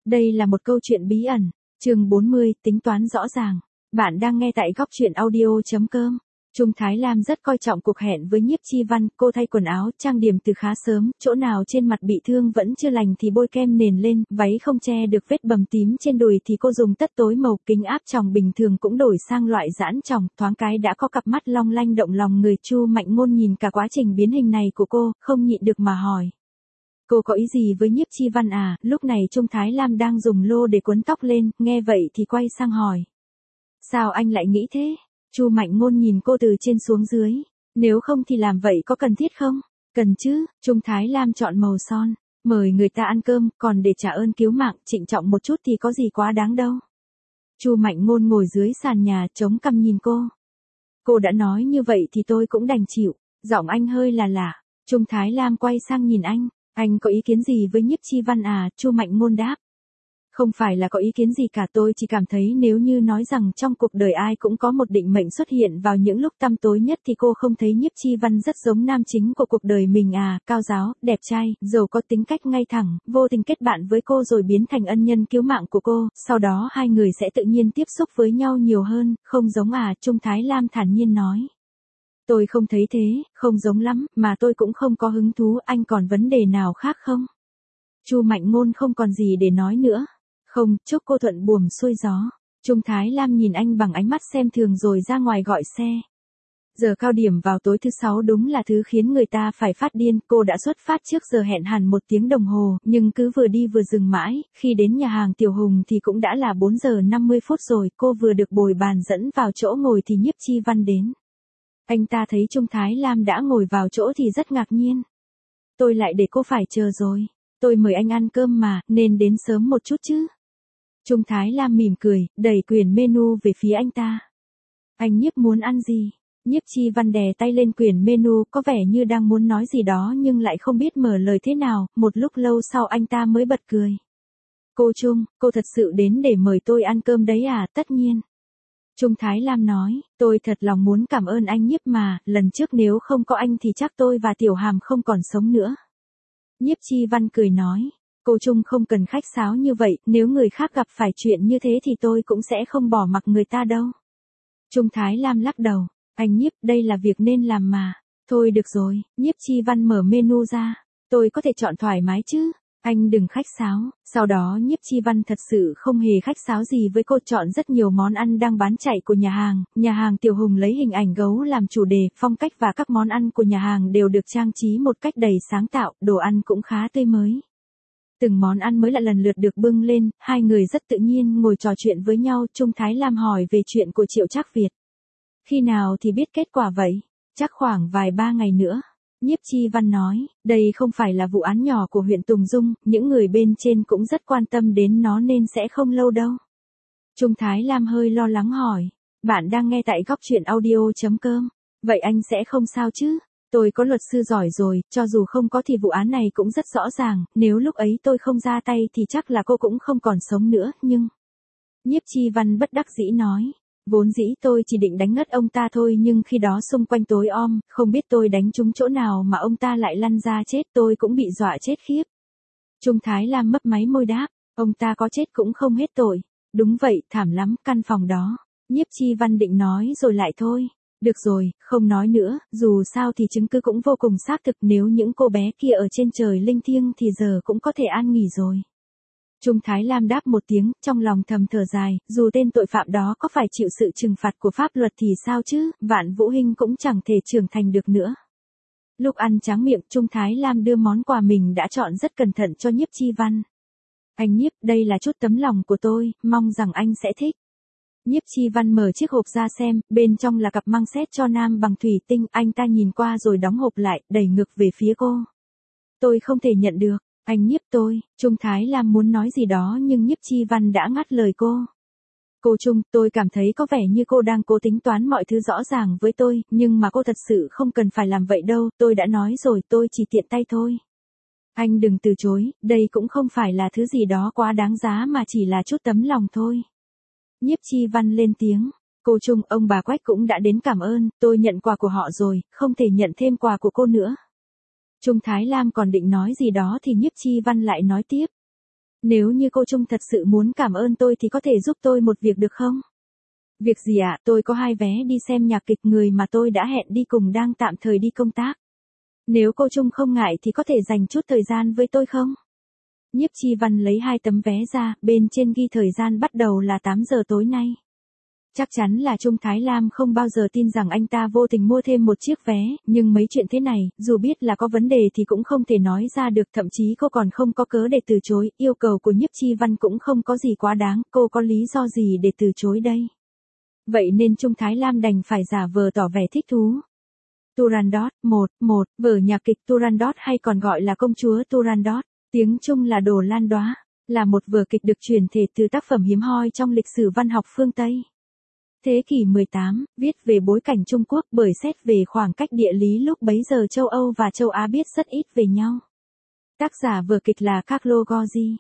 Đây là một câu chuyện bí ẩn. Chương 40, tính toán rõ ràng. Bạn đang nghe tại góc truyện audio.com. Trung Thái Lam rất coi trọng cuộc hẹn với Nhiếp Chi Văn, cô thay quần áo, trang điểm từ khá sớm, chỗ nào trên mặt bị thương vẫn chưa lành thì bôi kem nền lên, váy không che được vết bầm tím trên đùi thì cô dùng tất tối màu, kính áp tròng bình thường cũng đổi sang loại giãn tròng, thoáng cái đã có cặp mắt long lanh động lòng người. Chu Mạnh Ngôn nhìn cả quá trình biến hình này của cô, không nhịn được mà hỏi. Cô có ý gì với Nhiếp Chi Văn à? Lúc này Trung Thái Lam đang dùng lô để quấn tóc lên, nghe vậy thì quay sang hỏi. Sao anh lại nghĩ thế? Chu Mạnh Ngôn nhìn cô từ trên xuống dưới. Nếu không thì làm vậy có cần thiết không? Cần chứ. Trung Thái Lam chọn màu son. Mời người ta ăn cơm, còn để trả ơn cứu mạng, trịnh trọng một chút thì có gì quá đáng đâu. Chu Mạnh Ngôn ngồi dưới sàn nhà, chống cằm nhìn cô. Cô đã nói như vậy thì tôi cũng đành chịu. Giọng anh hơi là lạ. Trung Thái Lam quay sang nhìn anh. Anh có ý kiến gì với Nhiếp Chi Văn à? Chu Mạnh Ngôn đáp. Không phải là có ý kiến gì cả, tôi chỉ cảm thấy nếu như nói rằng trong cuộc đời ai cũng có một định mệnh xuất hiện vào những lúc tăm tối nhất thì cô không thấy Nhiếp Chi Văn rất giống nam chính của cuộc đời mình à? Cao giáo, đẹp trai, giàu có tính cách ngay thẳng, vô tình kết bạn với cô rồi biến thành ân nhân cứu mạng của cô, sau đó hai người sẽ tự nhiên tiếp xúc với nhau nhiều hơn, không giống à? Trung Thái Lam thản nhiên nói. Tôi không thấy thế, không giống lắm, mà tôi cũng không có hứng thú. Anh còn vấn đề nào khác không? Chu Mạnh Ngôn không còn gì để nói nữa. Không, chúc cô thuận buồm xuôi gió. Trung Thái Lam nhìn anh bằng ánh mắt xem thường rồi ra ngoài gọi xe. Giờ cao điểm vào tối thứ sáu đúng là thứ khiến người ta phải phát điên. Cô đã xuất phát trước giờ hẹn hẳn 1 tiếng đồng hồ, nhưng cứ vừa đi vừa dừng mãi. Khi đến nhà hàng Tiểu Hùng thì cũng đã là 4 giờ 50 phút rồi. Cô vừa được bồi bàn dẫn vào chỗ ngồi thì Nhiếp Chi Văn đến. Anh ta thấy Trung Thái Lam đã ngồi vào chỗ thì rất ngạc nhiên. Tôi lại để cô phải chờ rồi. Tôi mời anh ăn cơm mà, nên đến sớm một chút chứ. Trung Thái Lam mỉm cười, đẩy quyển menu về phía anh ta. Anh Nhiếp muốn ăn gì? Nhiếp Chi Văn đè tay lên quyển menu, có vẻ như đang muốn nói gì đó nhưng lại không biết mở lời thế nào. Một lúc lâu sau anh ta mới bật cười. Cô Trung, cô thật sự đến để mời tôi ăn cơm đấy à? Tất nhiên. Trung Thái Lam nói, tôi thật lòng muốn cảm ơn anh Nhiếp mà, lần trước nếu không có anh thì chắc tôi và Tiểu Hàm không còn sống nữa. Nhiếp Chi Văn cười nói, cô Trung không cần khách sáo như vậy, nếu người khác gặp phải chuyện như thế thì tôi cũng sẽ không bỏ mặc người ta đâu. Trung Thái Lam lắc đầu, anh Nhiếp, đây là việc nên làm mà. Thôi được rồi, Nhiếp Chi Văn mở menu ra, tôi có thể chọn thoải mái chứ. Anh đừng khách sáo. Sau đó Nhiếp Chi Văn thật sự không hề khách sáo gì với cô, chọn rất nhiều món ăn đang bán chạy của nhà hàng Tiểu Hùng lấy hình ảnh gấu làm chủ đề, phong cách và các món ăn của nhà hàng đều được trang trí một cách đầy sáng tạo, đồ ăn cũng khá tươi mới. Từng món ăn mới lại lần lượt được bưng lên, hai người rất tự nhiên ngồi trò chuyện với nhau. Trung Thái Lam hỏi về chuyện của Triệu Trác Việt. Khi nào thì biết kết quả vậy? Chắc khoảng vài 3 ngày nữa. Nhiếp Chi Văn nói, đây không phải là vụ án nhỏ của huyện Tùng Dung, những người bên trên cũng rất quan tâm đến nó nên sẽ không lâu đâu. Trung Thái Lam hơi lo lắng hỏi, bạn đang nghe tại góc truyện audio.com, vậy anh sẽ không sao chứ? Tôi có luật sư giỏi rồi, cho dù không có thì vụ án này cũng rất rõ ràng, nếu lúc ấy tôi không ra tay thì chắc là cô cũng không còn sống nữa, nhưng... Nhiếp Chi Văn bất đắc dĩ nói. Vốn dĩ tôi chỉ định đánh ngất ông ta thôi nhưng khi đó xung quanh tối om, không biết tôi đánh trúng chỗ nào mà ông ta lại lăn ra chết, tôi cũng bị dọa chết khiếp. Trung Thái Lam mấp máy môi đáp, ông ta có chết cũng không hết tội. Đúng vậy, thảm lắm, căn phòng đó. Nhiếp Chi Văn định nói rồi lại thôi. Được rồi, không nói nữa, dù sao thì chứng cứ cũng vô cùng xác thực, nếu những cô bé kia ở trên trời linh thiêng thì giờ cũng có thể an nghỉ rồi. Trung Thái Lam đáp một tiếng, trong lòng thầm thở dài, dù tên tội phạm đó có phải chịu sự trừng phạt của pháp luật thì sao chứ, Vạn Vũ Hinh cũng chẳng thể trưởng thành được nữa. Lúc ăn tráng miệng, Trung Thái Lam đưa món quà mình đã chọn rất cẩn thận cho Nhiếp Chi Văn. Anh Nhiếp, đây là chút tấm lòng của tôi, mong rằng anh sẽ thích. Nhiếp Chi Văn mở chiếc hộp ra xem, bên trong là cặp măng xét cho nam bằng thủy tinh, anh ta nhìn qua rồi đóng hộp lại, đẩy ngược về phía cô. Tôi không thể nhận được. Anh Nhiếp tôi, Trung Thái Lam muốn nói gì đó nhưng Nhiếp Chi Văn đã ngắt lời cô. Cô Trung, tôi cảm thấy có vẻ như cô đang cố tính toán mọi thứ rõ ràng với tôi, nhưng mà cô thật sự không cần phải làm vậy đâu, tôi đã nói rồi, tôi chỉ tiện tay thôi. Anh đừng từ chối, đây cũng không phải là thứ gì đó quá đáng giá mà chỉ là chút tấm lòng thôi. Nhiếp Chi Văn lên tiếng. Cô Trung, ông bà Quách cũng đã đến cảm ơn, tôi nhận quà của họ rồi, không thể nhận thêm quà của cô nữa. Trung Thái Lam còn định nói gì đó thì Nhiếp Chi Văn lại nói tiếp. Nếu như cô Trung thật sự muốn cảm ơn tôi thì có thể giúp tôi một việc được không? Việc gì ạ? Tôi có 2 vé đi xem nhạc kịch, người mà tôi đã hẹn đi cùng đang tạm thời đi công tác. Nếu cô Trung không ngại thì có thể dành chút thời gian với tôi không? Nhiếp Chi Văn lấy 2 tấm vé ra, bên trên ghi thời gian bắt đầu là 8 giờ tối nay. Chắc chắn là Trung Thái Lam không bao giờ tin rằng anh ta vô tình mua thêm một chiếc vé, nhưng mấy chuyện thế này, dù biết là có vấn đề thì cũng không thể nói ra được, thậm chí cô còn không có cớ để từ chối, yêu cầu của Nhiếp Chi Văn cũng không có gì quá đáng, cô có lý do gì để từ chối đây? Vậy nên Trung Thái Lam đành phải giả vờ tỏ vẻ thích thú. Turandot, 1, vở nhạc kịch Turandot hay còn gọi là Công chúa Turandot, tiếng Trung là Đồ Lan Đóa, là một vở kịch được chuyển thể từ tác phẩm hiếm hoi trong lịch sử văn học phương Tây. Thế kỷ 18, viết về bối cảnh Trung Quốc, bởi xét về khoảng cách địa lý lúc bấy giờ châu Âu và châu Á biết rất ít về nhau. Tác giả vở kịch là Carlo Gozzi,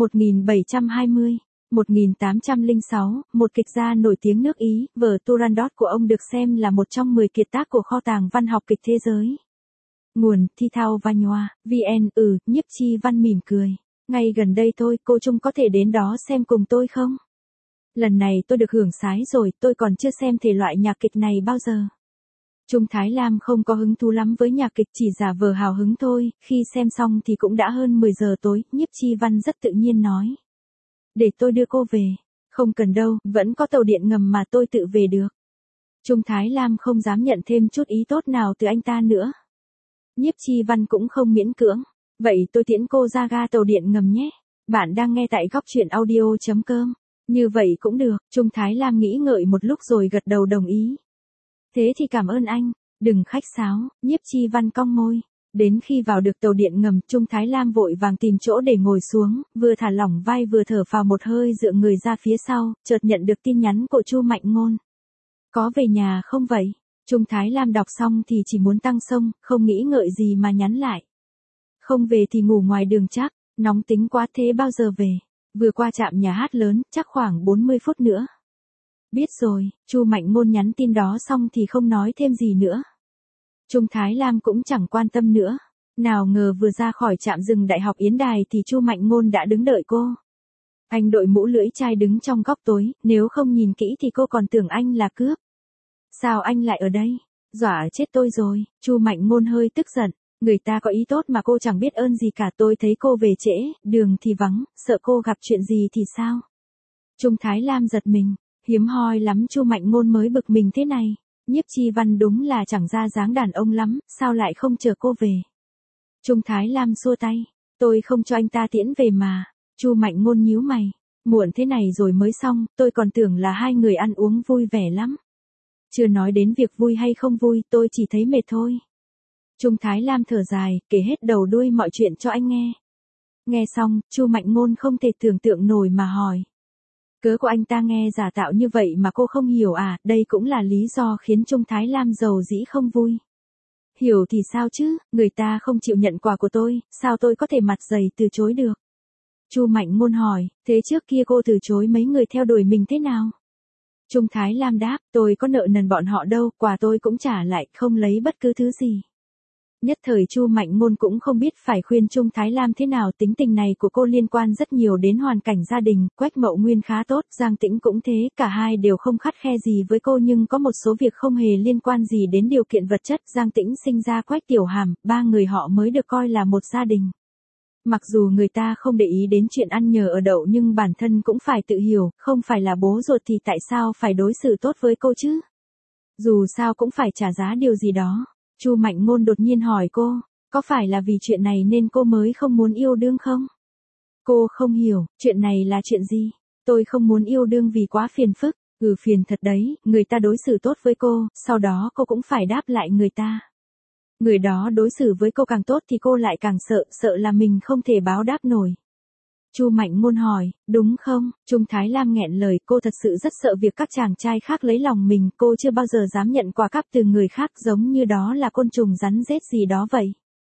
1720-1806, một kịch gia nổi tiếng nước Ý, vở Turandot của ông được xem là một trong 10 kiệt tác của kho tàng văn học kịch thế giới. Nguồn: Thi Thao Vanhoa, VN. Nhiếp Chi Văn mỉm cười. Ngay gần đây thôi, cô Trung có thể đến đó xem cùng tôi không? Lần này tôi được hưởng sái rồi, tôi còn chưa xem thể loại nhạc kịch này bao giờ. Trung Thái Lam không có hứng thú lắm với nhạc kịch, chỉ giả vờ hào hứng thôi, khi xem xong thì cũng đã hơn 10 giờ tối, Nhiếp Chi Văn rất tự nhiên nói. Để tôi đưa cô về. Không cần đâu, vẫn có tàu điện ngầm mà tôi tự về được. Trung Thái Lam không dám nhận thêm chút ý tốt nào từ anh ta nữa. Nhiếp Chi Văn cũng không miễn cưỡng. Vậy tôi tiễn cô ra ga tàu điện ngầm nhé. Bạn đang nghe tại góc truyện audio.com. Như vậy cũng được, Trung Thái Lam nghĩ ngợi một lúc rồi gật đầu đồng ý. Thế thì cảm ơn anh, đừng khách sáo, Nhiếp Chi Văn cong môi. Đến khi vào được tàu điện ngầm, Trung Thái Lam vội vàng tìm chỗ để ngồi xuống, vừa thả lỏng vai vừa thở phào một hơi dựa người ra phía sau, chợt nhận được tin nhắn của Chu Mạnh Ngôn. Có về nhà không vậy? Trung Thái Lam đọc xong thì chỉ muốn tăng xông, không nghĩ ngợi gì mà nhắn lại. Không về thì ngủ ngoài đường chắc, nóng tính quá, thế bao giờ về? Vừa qua trạm nhà hát lớn, chắc khoảng 40 phút nữa. Biết rồi, Chu Mạnh Ngôn nhắn tin đó xong thì không nói thêm gì nữa. Trung Thái Lam cũng chẳng quan tâm nữa. Nào ngờ vừa ra khỏi trạm dừng Đại học Yến Đài thì Chu Mạnh Ngôn đã đứng đợi cô. Anh đội mũ lưỡi chai đứng trong góc tối, nếu không nhìn kỹ thì cô còn tưởng anh là cướp. Sao anh lại ở đây? Dọa chết tôi rồi, Chu Mạnh Ngôn hơi tức giận. Người ta có ý tốt mà cô chẳng biết ơn gì cả, tôi thấy cô về trễ, đường thì vắng, sợ cô gặp chuyện gì thì sao? Trung Thái Lam giật mình, hiếm hoi lắm Chu Mạnh Ngôn mới bực mình thế này. Nhiếp Chi Văn đúng là chẳng ra dáng đàn ông lắm, sao lại không chờ cô về? Trung Thái Lam xua tay, tôi không cho anh ta tiễn về mà. Chu Mạnh Ngôn nhíu mày, muộn thế này rồi mới xong, tôi còn tưởng là hai người ăn uống vui vẻ lắm. Chưa nói đến việc vui hay không vui, tôi chỉ thấy mệt thôi. Trung Thái Lam thở dài, kể hết đầu đuôi mọi chuyện cho anh nghe. Nghe xong, Chu Mạnh Ngôn không thể tưởng tượng nổi mà hỏi. Cớ của anh ta nghe giả tạo như vậy mà cô không hiểu à? Đây cũng là lý do khiến Trung Thái Lam giàu dĩ không vui. Hiểu thì sao chứ, người ta không chịu nhận quà của tôi, sao tôi có thể mặt dày từ chối được? Chu Mạnh Ngôn hỏi, thế trước kia cô từ chối mấy người theo đuổi mình thế nào? Trung Thái Lam đáp, tôi có nợ nần bọn họ đâu, quà tôi cũng trả lại, không lấy bất cứ thứ gì. Nhất thời Chu Mạnh Ngôn cũng không biết phải khuyên Trung Thái Lam thế nào, tính tình này của cô liên quan rất nhiều đến hoàn cảnh gia đình, Quách Mậu Nguyên khá tốt, Giang Tĩnh cũng thế, cả hai đều không khắt khe gì với cô nhưng có một số việc không hề liên quan gì đến điều kiện vật chất, Giang Tĩnh sinh ra Quách Tiểu Hàm, ba người họ mới được coi là một gia đình. Mặc dù người ta không để ý đến chuyện ăn nhờ ở đậu nhưng bản thân cũng phải tự hiểu, không phải là bố ruột thì tại sao phải đối xử tốt với cô chứ? Dù sao cũng phải trả giá điều gì đó. Chu Mạnh Ngôn đột nhiên hỏi cô, có phải là vì chuyện này nên cô mới không muốn yêu đương không? Cô không hiểu, chuyện này là chuyện gì? Tôi không muốn yêu đương vì quá phiền phức. Phiền thật đấy, người ta đối xử tốt với cô, sau đó cô cũng phải đáp lại người ta. Người đó đối xử với cô càng tốt thì cô lại càng sợ, sợ là mình không thể báo đáp nổi. Chu Mạnh Ngôn hỏi, đúng không? Trung Thái Lam nghẹn lời, cô thật sự rất sợ việc các chàng trai khác lấy lòng mình, cô chưa bao giờ dám nhận quà cáp từ người khác, giống như đó là côn trùng rắn rết gì đó vậy.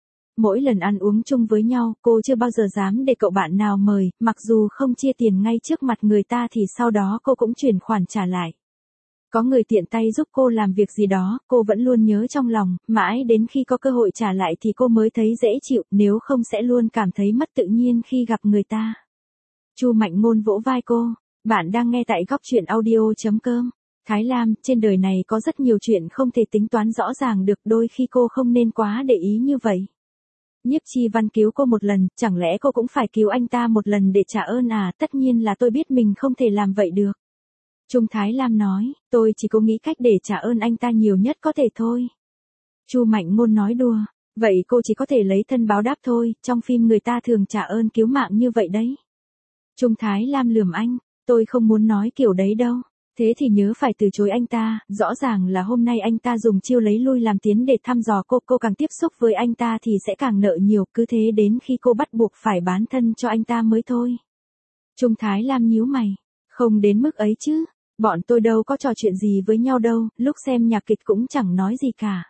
Mỗi lần ăn uống chung với nhau, cô chưa bao giờ dám để cậu bạn nào mời, mặc dù không chia tiền ngay trước mặt người ta thì sau đó cô cũng chuyển khoản trả lại. Có người tiện tay giúp cô làm việc gì đó, cô vẫn luôn nhớ trong lòng, mãi đến khi có cơ hội trả lại thì cô mới thấy dễ chịu, nếu không sẽ luôn cảm thấy mất tự nhiên khi gặp người ta. Chu Mạnh Ngôn vỗ vai cô. Bạn đang nghe tại góc chuyện audio.com. Thái Lam, trên đời này có rất nhiều chuyện không thể tính toán rõ ràng được, đôi khi cô không nên quá để ý như vậy. Nhiếp Chi Văn cứu cô một lần, chẳng lẽ cô cũng phải cứu anh ta một lần để trả ơn à? Tất nhiên là tôi biết mình không thể làm vậy được. Trung Thái Lam nói, tôi chỉ có nghĩ cách để trả ơn anh ta nhiều nhất có thể thôi. Chu Mạnh Ngôn nói đùa, vậy cô chỉ có thể lấy thân báo đáp thôi, trong phim người ta thường trả ơn cứu mạng như vậy đấy. Trung Thái Lam lườm anh, tôi không muốn nói kiểu đấy đâu. Thế thì nhớ phải từ chối anh ta, rõ ràng là hôm nay anh ta dùng chiêu lấy lui làm tiến để thăm dò cô càng tiếp xúc với anh ta thì sẽ càng nợ nhiều, cứ thế đến khi cô bắt buộc phải bán thân cho anh ta mới thôi. Trung Thái Lam nhíu mày, không đến mức ấy chứ, bọn tôi đâu có trò chuyện gì với nhau đâu, lúc xem nhạc kịch cũng chẳng nói gì cả.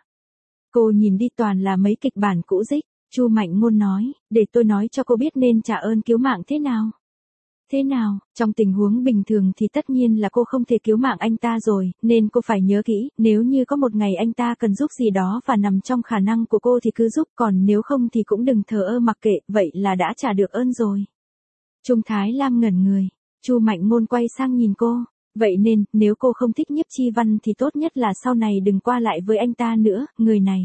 Cô nhìn đi toàn là mấy kịch bản cũ rích. Chu Mạnh Ngôn nói, để tôi nói cho cô biết nên trả ơn cứu mạng thế nào. Thế nào, trong tình huống bình thường thì tất nhiên là cô không thể cứu mạng anh ta rồi, nên cô phải nhớ kỹ, nếu như có một ngày anh ta cần giúp gì đó và nằm trong khả năng của cô thì cứ giúp, còn nếu không thì cũng đừng thờ ơ mặc kệ, vậy là đã trả được ơn rồi. Trung Thái Lam ngẩn người, Chu Mạnh Ngôn quay sang nhìn cô, vậy nên, nếu cô không thích Nhiếp Chi Văn thì tốt nhất là sau này đừng qua lại với anh ta nữa, người này.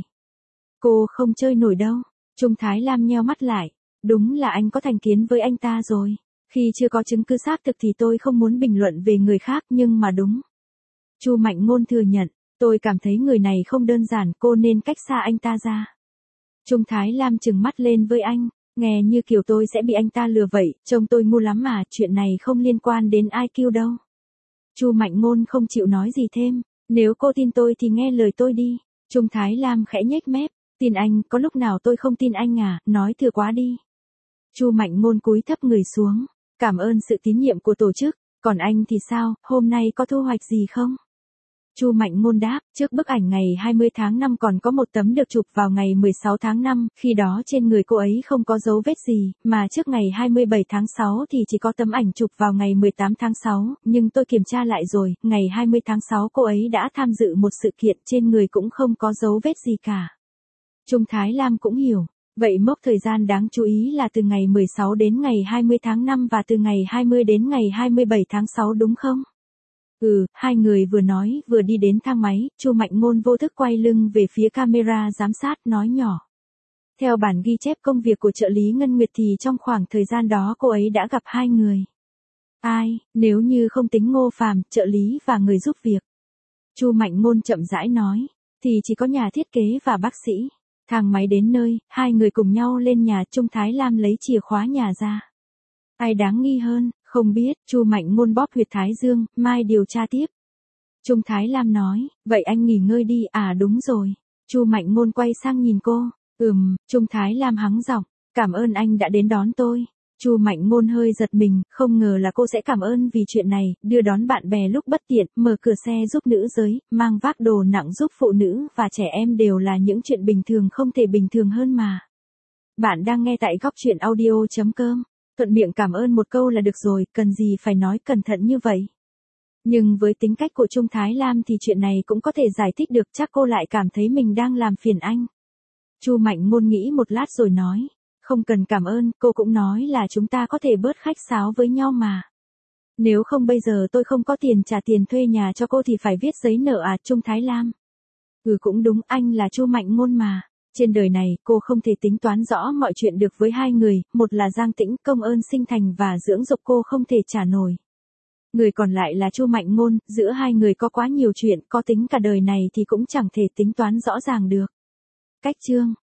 Cô không chơi nổi đâu. Trung Thái Lam nheo mắt lại, đúng là anh có thành kiến với anh ta rồi. Khi chưa có chứng cứ xác thực thì tôi không muốn bình luận về người khác, nhưng mà đúng. Chu Mạnh Ngôn thừa nhận, tôi cảm thấy người này không đơn giản, cô nên cách xa anh ta ra. Trung Thái Lam trừng mắt lên với anh, nghe như kiểu tôi sẽ bị anh ta lừa vậy, trông tôi ngu lắm mà, chuyện này không liên quan đến IQ đâu. Chu Mạnh Ngôn không chịu nói gì thêm, nếu cô tin tôi thì nghe lời tôi đi. Trung Thái Lam khẽ nhếch mép, tin anh, có lúc nào tôi không tin anh à, nói thừa quá đi. Chu Mạnh Ngôn cúi thấp người xuống, cảm ơn sự tín nhiệm của tổ chức, còn anh thì sao, hôm nay có thu hoạch gì không? Chu Mạnh Ngôn đáp, trước bức ảnh ngày 20 tháng 5 còn có một tấm được chụp vào ngày 16 tháng 5, khi đó trên người cô ấy không có dấu vết gì, mà trước ngày 27 tháng 6 thì chỉ có tấm ảnh chụp vào ngày 18 tháng 6, nhưng tôi kiểm tra lại rồi, ngày 20 tháng 6 cô ấy đã tham dự một sự kiện, trên người cũng không có dấu vết gì cả. Trung Thái Lam cũng hiểu. Vậy mốc thời gian đáng chú ý là từ ngày 16 đến ngày 20 tháng 5 và từ ngày 20 đến ngày 27 tháng 6 đúng không? Hai người vừa nói vừa đi đến thang máy, Chu Mạnh Ngôn vô thức quay lưng về phía camera giám sát nói nhỏ. Theo bản ghi chép công việc của trợ lý Ngân Nguyệt thì trong khoảng thời gian đó cô ấy đã gặp hai người. Ai, nếu như không tính Ngô Phàm, trợ lý và người giúp việc. Chu Mạnh Ngôn chậm rãi nói, thì chỉ có nhà thiết kế và bác sĩ. Thang máy đến nơi, hai người cùng nhau lên nhà, Trung Thái Lam lấy chìa khóa nhà ra. Ai đáng nghi hơn, không biết, Chu Mạnh Ngôn bóp huyệt thái dương, mai điều tra tiếp. Trung Thái Lam nói, vậy anh nghỉ ngơi đi, à đúng rồi. Chu Mạnh Ngôn quay sang nhìn cô, Trung Thái Lam hắng giọng, cảm ơn anh đã đến đón tôi. Chu Mạnh Ngôn hơi giật mình, không ngờ là cô sẽ cảm ơn vì chuyện này, đưa đón bạn bè lúc bất tiện, mở cửa xe giúp nữ giới, mang vác đồ nặng giúp phụ nữ và trẻ em đều là những chuyện bình thường không thể bình thường hơn mà. Bạn đang nghe tại góc chuyện audio.com, thuận miệng cảm ơn một câu là được rồi, cần gì phải nói cẩn thận như vậy. Nhưng với tính cách của Trung Thái Lam thì chuyện này cũng có thể giải thích được, chắc cô lại cảm thấy mình đang làm phiền anh. Chu Mạnh Ngôn nghĩ một lát rồi nói. Không cần cảm ơn, cô cũng nói là chúng ta có thể bớt khách sáo với nhau mà. Nếu không bây giờ tôi không có tiền trả tiền thuê nhà cho cô thì phải viết giấy nợ à, Trung Thái Lam. Cũng đúng, anh là Chu Mạnh Ngôn mà. Trên đời này, cô không thể tính toán rõ mọi chuyện được với hai người, một là Giang Tĩnh, công ơn sinh thành và dưỡng dục cô không thể trả nổi. Người còn lại là Chu Mạnh Ngôn, giữa hai người có quá nhiều chuyện, có tính cả đời này thì cũng chẳng thể tính toán rõ ràng được. Cách chương